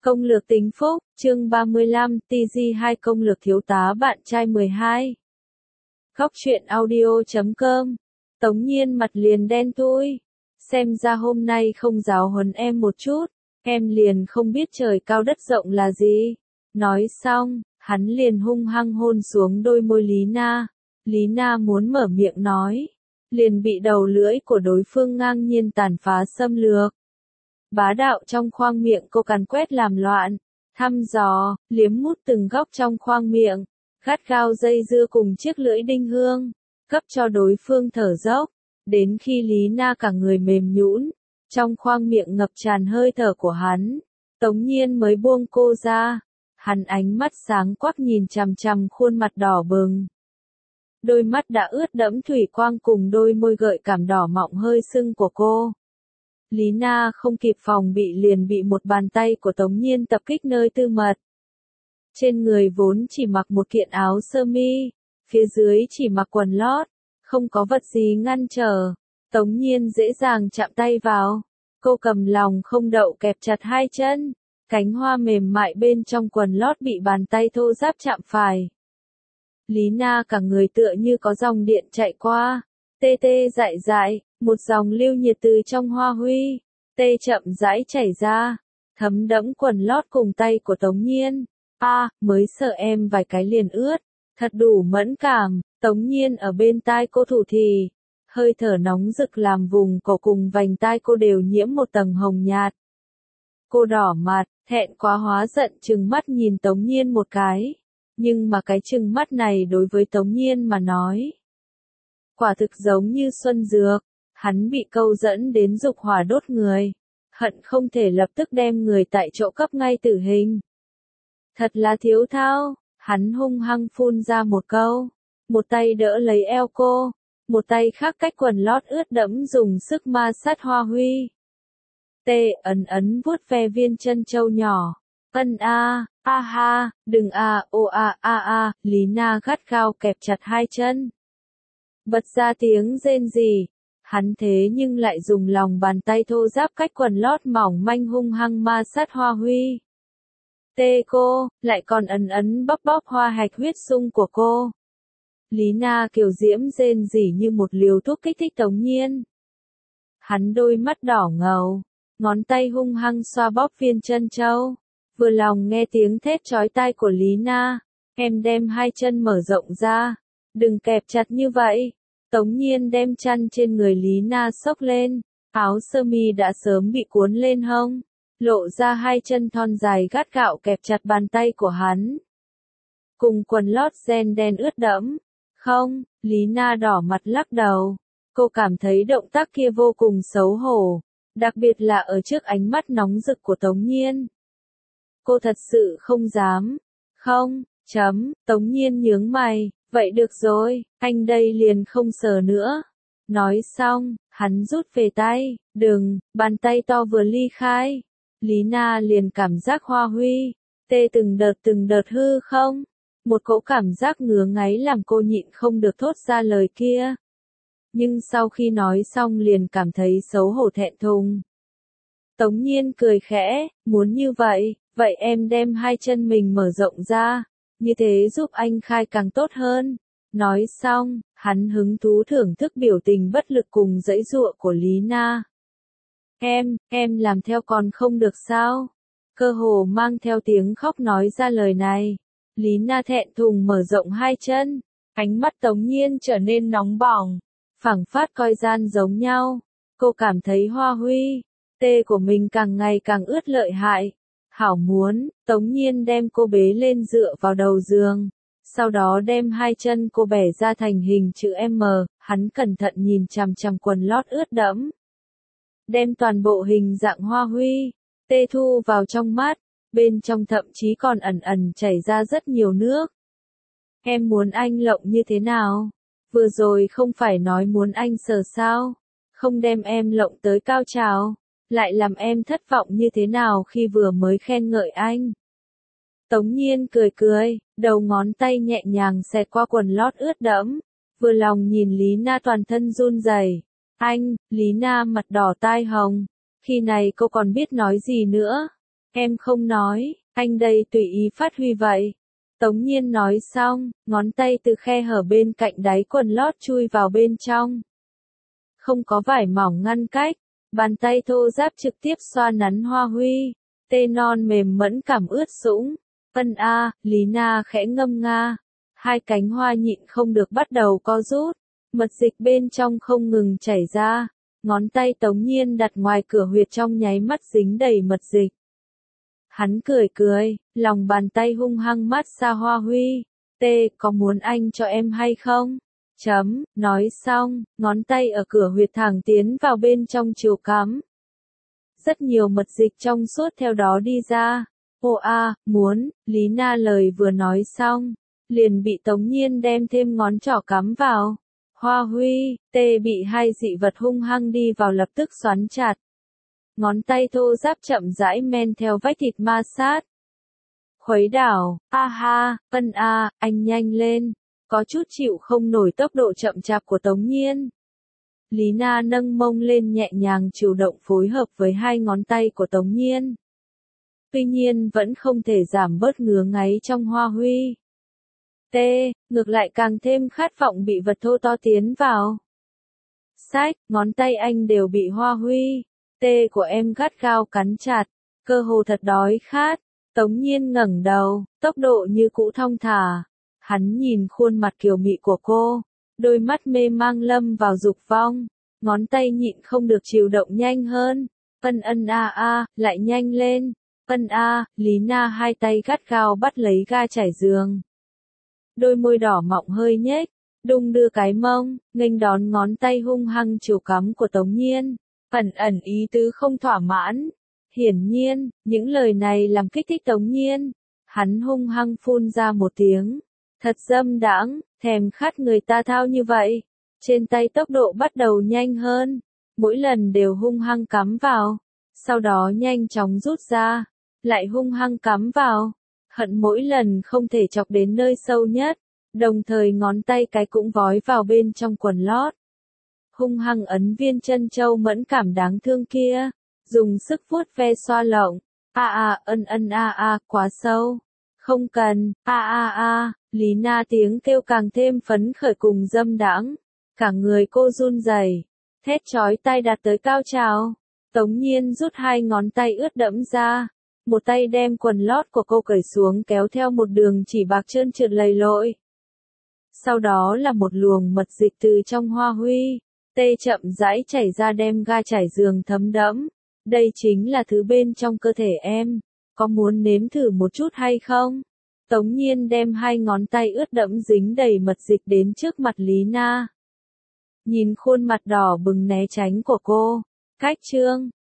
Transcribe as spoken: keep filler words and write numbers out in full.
Công lược tính phúc, chương ba mươi lăm, tê giê hai công lược thiếu tá bạn trai mười hai. Góc truyện audio chấm com. Tống Nhiên mặt liền đen thui. Xem ra hôm nay không giáo huấn em một chút, em liền không biết trời cao đất rộng là gì. Nói xong, hắn liền hung hăng hôn xuống đôi môi Lý Na. Lý Na muốn mở miệng nói, liền bị đầu lưỡi của đối phương ngang nhiên tàn phá xâm lược. Bá đạo trong khoang miệng cô càn quét làm loạn, thăm dò, liếm mút từng góc trong khoang miệng, gắt gao dây dưa cùng chiếc lưỡi đinh hương, cấp cho đối phương thở dốc, đến khi Lý Na cả người mềm nhũn, trong khoang miệng ngập tràn hơi thở của hắn, Tống Nhiên mới buông cô ra, hắn ánh mắt sáng quắc nhìn chằm chằm khuôn mặt đỏ bừng. Đôi mắt đã ướt đẫm thủy quang cùng đôi môi gợi cảm đỏ mọng hơi sưng của cô. Lý Na không kịp phòng bị liền bị một bàn tay của Tống Nhiên tập kích nơi tư mật. Trên người vốn chỉ mặc một kiện áo sơ mi, phía dưới chỉ mặc quần lót, không có vật gì ngăn trở. Tống Nhiên dễ dàng chạm tay vào, cô cầm lòng không đậu kẹp chặt hai chân, cánh hoa mềm mại bên trong quần lót bị bàn tay thô ráp chạm phải. Lý Na cả người tựa như có dòng điện chạy qua, tê tê dại dại. Một dòng lưu nhiệt từ trong hoa huy, tê chậm rãi chảy ra, thấm đẫm quần lót cùng tay của Tống Nhiên. A, à, mới sợ em vài cái liền ướt, thật đủ mẫn cảm. Tống Nhiên ở bên tai cô thủ thì, hơi thở nóng rực làm vùng cổ cùng vành tai cô đều nhiễm một tầng hồng nhạt. Cô đỏ mặt, thẹn quá hóa giận trừng mắt nhìn Tống Nhiên một cái, nhưng mà cái trừng mắt này đối với Tống Nhiên mà nói, quả thực giống như xuân dược. Hắn bị câu dẫn đến dục hỏa đốt người, hận không thể lập tức đem người tại chỗ cấp ngay tử hình. Thật là thiếu thao, hắn hung hăng phun ra một câu, một tay đỡ lấy eo cô, một tay khác cách quần lót ướt đẫm dùng sức ma sát hoa huy. Tê ấn ấn vuốt ve viên chân châu nhỏ, ân a, a ha, đừng a, ô a a a, Lý Na gắt gao kẹp chặt hai chân. Bật ra tiếng rên rỉ. Hắn thế nhưng lại dùng lòng bàn tay thô ráp cách quần lót mỏng manh hung hăng ma sát hoa huy. Tê cô, lại còn ấn ấn bóp bóp hoa hạch huyết sung của cô. Lý Na kiều diễm rên rỉ như một liều thuốc kích thích Tống Nhiên. Hắn đôi mắt đỏ ngầu, ngón tay hung hăng xoa bóp viên chân châu. Vừa lòng nghe tiếng thét chói tai của Lý Na, em đem hai chân mở rộng ra, đừng kẹp chặt như vậy. Tống Nhiên đem chăn trên người Lý Na xốc lên, áo sơ mi đã sớm bị cuốn lên hông, lộ ra hai chân thon dài gắt gạo kẹp chặt bàn tay của hắn. Cùng quần lót ren đen ướt đẫm. Không, Lý Na đỏ mặt lắc đầu. Cô cảm thấy động tác kia vô cùng xấu hổ, đặc biệt là ở trước ánh mắt nóng rực của Tống Nhiên. Cô thật sự không dám. Không, chấm, Tống Nhiên nhướng mày. Vậy được rồi, anh đây liền không sờ nữa. Nói xong, hắn rút về tay, đừng, bàn tay to vừa ly khai. Lý Na liền cảm giác hoa huy, tê từng đợt từng đợt hư không. Một cỗ cảm giác ngứa ngáy làm cô nhịn không được thốt ra lời kia. Nhưng sau khi nói xong liền cảm thấy xấu hổ thẹn thùng. Tống Nhiên cười khẽ, muốn như vậy, vậy em đem hai chân mình mở rộng ra. Như thế giúp anh khai càng tốt hơn. Nói xong, hắn hứng thú thưởng thức biểu tình bất lực cùng giãy giụa của Lý Na. Em, em làm theo còn không được sao? Cơ hồ mang theo tiếng khóc nói ra lời này. Lý Na thẹn thùng mở rộng hai chân. Ánh mắt Tống Nhiên trở nên nóng bỏng. Phảng phát coi gian giống nhau. Cô cảm thấy hoa huy. Tê của mình càng ngày càng ướt lợi hại. Hảo muốn, Tống Nhiên đem cô bế lên dựa vào đầu giường, sau đó đem hai chân cô bẻ ra thành hình chữ M, hắn cẩn thận nhìn chằm chằm quần lót ướt đẫm. Đem toàn bộ hình dạng hoa huy, tê thu vào trong mắt, bên trong thậm chí còn ẩn ẩn chảy ra rất nhiều nước. Em muốn anh lộng như thế nào? Vừa rồi không phải nói muốn anh sờ sao? Không đem em lộng tới cao trào. Lại làm em thất vọng như thế nào khi vừa mới khen ngợi anh. Tống Nhiên cười cười, đầu ngón tay nhẹ nhàng xẹt qua quần lót ướt đẫm, vừa lòng nhìn Lý Na toàn thân run rẩy. Anh, Lý Na mặt đỏ tai hồng, khi này cô còn biết nói gì nữa. Em không nói, anh đây tùy ý phát huy vậy. Tống Nhiên nói xong, ngón tay từ khe hở bên cạnh đáy quần lót chui vào bên trong. Không có vải mỏng ngăn cách, bàn tay thô ráp trực tiếp xoa nắn Hoa Huy. Tê non mềm mẫn cảm ướt sũng. Ân a, Lý Na khẽ ngâm nga. Hai cánh hoa nhịn không được bắt đầu co rút. Mật dịch bên trong không ngừng chảy ra. Ngón tay Tống Nhiên đặt ngoài cửa huyệt trong nháy mắt dính đầy mật dịch. Hắn cười cười, lòng bàn tay hung hăng mát xa Hoa Huy. Tê, có muốn anh cho em hay không? Chấm, nói xong, ngón tay ở cửa huyệt thẳng tiến vào bên trong chiều cắm. Rất nhiều mật dịch trong suốt theo đó đi ra. Ô a, muốn, Lý Na lời vừa nói xong, liền bị Tống Nhiên đem thêm ngón trỏ cắm vào. Hoa Huy, tê bị hai dị vật hung hăng đi vào lập tức xoắn chặt. Ngón tay thô ráp chậm rãi men theo vách thịt ma sát. Khuấy đảo, a ha, ân a, anh nhanh lên. Có chút chịu không nổi tốc độ chậm chạp của Tống Nhiên. Lý Na nâng mông lên nhẹ nhàng chủ động phối hợp với hai ngón tay của Tống Nhiên. Tuy nhiên vẫn không thể giảm bớt ngứa ngáy trong Hoa Huy. T, ngược lại càng thêm khát vọng bị vật thô to tiến vào. Sách, ngón tay anh đều bị Hoa Huy. T của em gắt gao cắn chặt, cơ hồ thật đói khát. Tống Nhiên ngẩng đầu, tốc độ như cũ thong thả. Hắn nhìn khuôn mặt kiều mị của cô, đôi mắt mê mang lâm vào dục vong, ngón tay nhịn không được chịu động nhanh hơn. Ân ân a a, lại nhanh lên. Ân a, Lý Na hai tay gắt gao bắt lấy ga trải giường. Đôi môi đỏ mọng hơi nhếch, đung đưa cái mông, nghênh đón ngón tay hung hăng chiều cắm của Tống Nhiên, ẩn ẩn ý tứ không thỏa mãn. Hiển nhiên, những lời này làm kích thích Tống Nhiên. Hắn hung hăng phun ra một tiếng. Thật dâm đãng, thèm khát người ta thao như vậy. Trên tay tốc độ bắt đầu nhanh hơn. Mỗi lần đều hung hăng cắm vào. Sau đó nhanh chóng rút ra. Lại hung hăng cắm vào. Hận mỗi lần không thể chọc đến nơi sâu nhất. Đồng thời ngón tay cái cũng vói vào bên trong quần lót. Hung hăng ấn viên chân châu mẫn cảm đáng thương kia. Dùng sức vuốt ve xoa lộng. A a, ân ân a a, quá sâu. Không cần, a a a, Lý Na tiếng kêu càng thêm phấn khởi cùng dâm đãng. Cả người cô run rẩy, thét chói tai đạt tới cao trào. Tống Nhiên rút hai ngón tay ướt đẫm ra. Một tay đem quần lót của cô cởi xuống kéo theo một đường chỉ bạc trơn trượt lầy lội. Sau đó là một luồng mật dịch từ trong Hoa Huy. Tê chậm rãi chảy ra đem ga trải giường thấm đẫm. Đây chính là thứ bên trong cơ thể em. Có muốn nếm thử một chút hay không? Tống Nhiên đem hai ngón tay ướt đẫm dính đầy mật dịch đến trước mặt Lý Na. Nhìn khuôn mặt đỏ bừng né tránh của cô. Cách chương.